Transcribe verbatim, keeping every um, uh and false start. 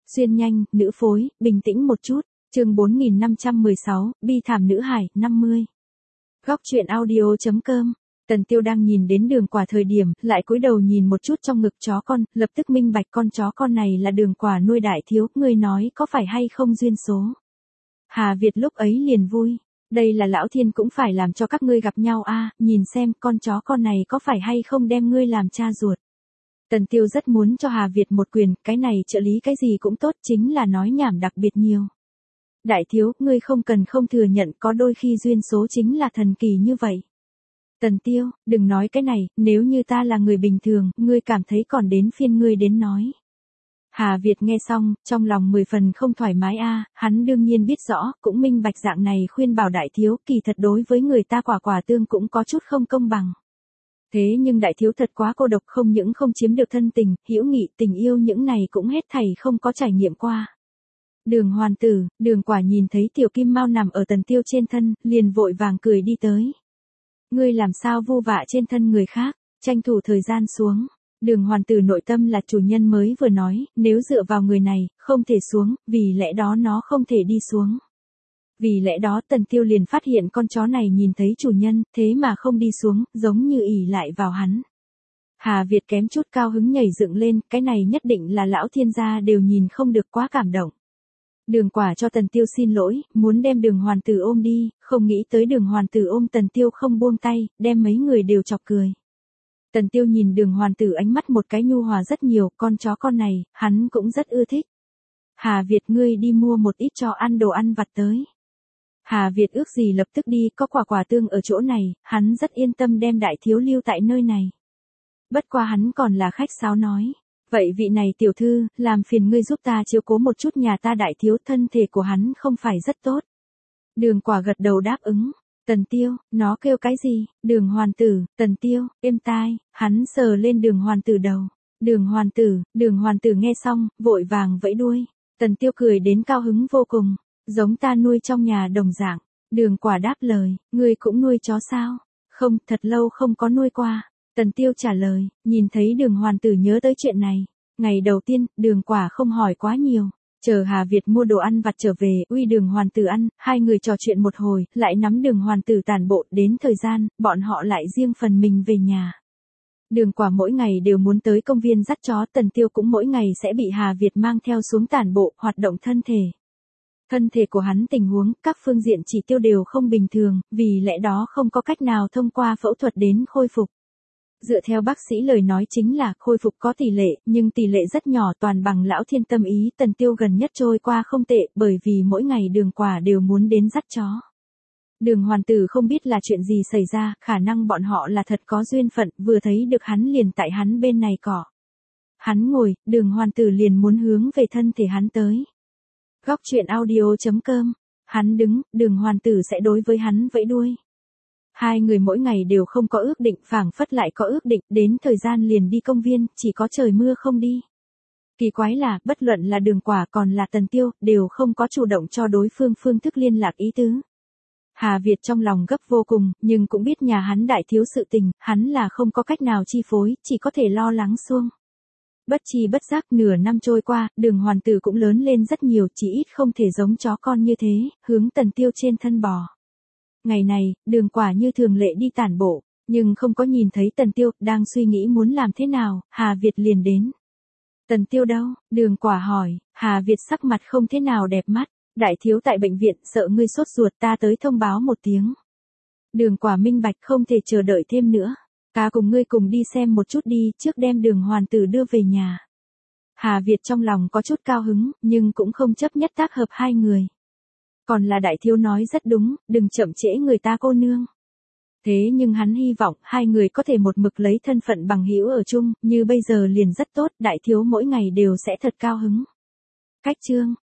Xuyên nhanh, nữ phối, bình tĩnh một chút. Chương bốn nghìn năm trăm mười sáu, bi thảm nữ hải, năm mươi. Góc truyện audio chấm com. Tần Tiêu đang nhìn đến Đường Quả thời điểm, lại cúi đầu nhìn một chút trong ngực chó con, lập tức minh bạch con chó con này là Đường Quả nuôi đại thiếu, người nói có phải hay không duyên số. Hà Việt lúc ấy liền vui, đây là lão thiên cũng phải làm cho các ngươi gặp nhau a, nhìn xem con chó con này có phải hay không đem ngươi làm cha ruột. Tần Tiêu rất muốn cho Hà Việt một quyền, cái này trợ lý cái gì cũng tốt, chính là nói nhảm đặc biệt nhiều. Đại thiếu, ngươi không cần không thừa nhận, có đôi khi duyên số chính là thần kỳ như vậy. Tần Tiêu, đừng nói cái này, nếu như ta là người bình thường, ngươi cảm thấy còn đến phiên ngươi đến nói. Hà Việt nghe xong, trong lòng mười phần không thoải mái a, hắn đương nhiên biết rõ, cũng minh bạch dạng này khuyên bảo đại thiếu, kỳ thật đối với người ta quả quả tương cũng có chút không công bằng. Thế nhưng đại thiếu thật quá cô độc, không những không chiếm được thân tình, hữu nghị, tình yêu những này cũng hết thảy không có trải nghiệm qua. Đường Hoàn Tử, Đường Quả nhìn thấy tiểu kim mao nằm ở Tần Tiêu trên thân, liền vội vàng cười đi tới. Ngươi làm sao vu vạ trên thân người khác, tranh thủ thời gian xuống. Đường Hoàn Tử nội tâm là chủ nhân mới vừa nói, nếu dựa vào người này, không thể xuống, vì lẽ đó nó không thể đi xuống. Vì lẽ đó Tần Tiêu liền phát hiện con chó này nhìn thấy chủ nhân, thế mà không đi xuống, giống như ỷ lại vào hắn. Hà Việt kém chút cao hứng nhảy dựng lên, cái này nhất định là lão thiên gia đều nhìn không được, quá cảm động. Đường Quả cho Tần Tiêu xin lỗi, muốn đem Đường Hoàn Tử ôm đi, không nghĩ tới Đường Hoàn Tử ôm Tần Tiêu không buông tay, đem mấy người đều chọc cười. Tần Tiêu nhìn Đường Hoàn Tử ánh mắt một cái nhu hòa rất nhiều, con chó con này, hắn cũng rất ưa thích. Hà Việt, ngươi đi mua một ít cho ăn đồ ăn vặt tới. Hà Việt ước gì lập tức đi, có quả quả tương ở chỗ này, hắn rất yên tâm đem đại thiếu lưu tại nơi này. Bất qua hắn còn là khách sáo nói. Vậy vị này tiểu thư, làm phiền ngươi giúp ta chiếu cố một chút nhà ta đại thiếu, thân thể của hắn không phải rất tốt. Đường Quả gật đầu đáp ứng. Tần Tiêu, nó kêu cái gì? Đường Hoàn Tử, Tần Tiêu, êm tai, hắn sờ lên Đường Hoàn Tử đầu. Đường Hoàn Tử, Đường Hoàn Tử nghe xong, vội vàng vẫy đuôi. Tần Tiêu cười đến cao hứng vô cùng, giống ta nuôi trong nhà đồng dạng. Đường Quả đáp lời, ngươi cũng nuôi chó sao? Không, thật lâu không có nuôi qua. Tần Tiêu trả lời, nhìn thấy Đường Hoàn Tử nhớ tới chuyện này. Ngày đầu tiên, Đường Quả không hỏi quá nhiều. Chờ Hà Việt mua đồ ăn vặt trở về, uy Đường Hoàn Tử ăn, hai người trò chuyện một hồi, lại nắm Đường Hoàn Tử tản bộ, đến thời gian, bọn họ lại riêng phần mình về nhà. Đường Quả mỗi ngày đều muốn tới công viên dắt chó, Tần Tiêu cũng mỗi ngày sẽ bị Hà Việt mang theo xuống tản bộ, hoạt động thân thể. Thân thể của hắn tình huống, các phương diện chỉ tiêu đều không bình thường, vì lẽ đó không có cách nào thông qua phẫu thuật đến khôi phục. Dựa theo bác sĩ lời nói chính là khôi phục có tỷ lệ, nhưng tỷ lệ rất nhỏ, toàn bằng lão thiên tâm ý. Tần Tiêu gần nhất trôi qua không tệ, bởi vì mỗi ngày Đường Quả đều muốn đến dắt chó. Đường Hoàn Tử không biết là chuyện gì xảy ra, khả năng bọn họ là thật có duyên phận, vừa thấy được hắn liền tại hắn bên này cỏ. Hắn ngồi, Đường Hoàn Tử liền muốn hướng về thân thể hắn tới. Góc truyện audio chấm com. Hắn đứng, Đường Hoàn Tử sẽ đối với hắn vẫy đuôi. Hai người mỗi ngày đều không có ước định, phảng phất lại có ước định, đến thời gian liền đi công viên, chỉ có trời mưa không đi. Kỳ quái là, bất luận là Đường Quả còn là Tần Tiêu, đều không có chủ động cho đối phương phương thức liên lạc ý tứ. Hà Việt trong lòng gấp vô cùng, nhưng cũng biết nhà hắn đại thiếu sự tình, hắn là không có cách nào chi phối, chỉ có thể lo lắng xuông. Bất chi bất giác nửa năm trôi qua, Đường Hoàn Tử cũng lớn lên rất nhiều, chỉ ít không thể giống chó con như thế, hướng Tần Tiêu trên thân bò. Ngày này, Đường Quả như thường lệ đi tản bộ, nhưng không có nhìn thấy Tần Tiêu, đang suy nghĩ muốn làm thế nào, Hà Việt liền đến. Tần Tiêu đâu? Đường Quả hỏi. Hà Việt sắc mặt không thế nào đẹp mắt. Đại thiếu tại bệnh viện, sợ ngươi sốt ruột, ta tới thông báo một tiếng. Đường Quả minh bạch, không thể chờ đợi thêm nữa. Ta cùng ngươi cùng đi xem một chút đi, trước đem Đường Hoàn Tử đưa về nhà. Hà Việt trong lòng có chút cao hứng, nhưng cũng không chấp nhất tác hợp hai người. Còn là đại thiếu nói rất đúng, đừng chậm trễ người ta cô nương. Thế nhưng hắn hy vọng hai người có thể một mực lấy thân phận bằng hữu ở chung, như bây giờ liền rất tốt, đại thiếu mỗi ngày đều sẽ thật cao hứng. Cách chương.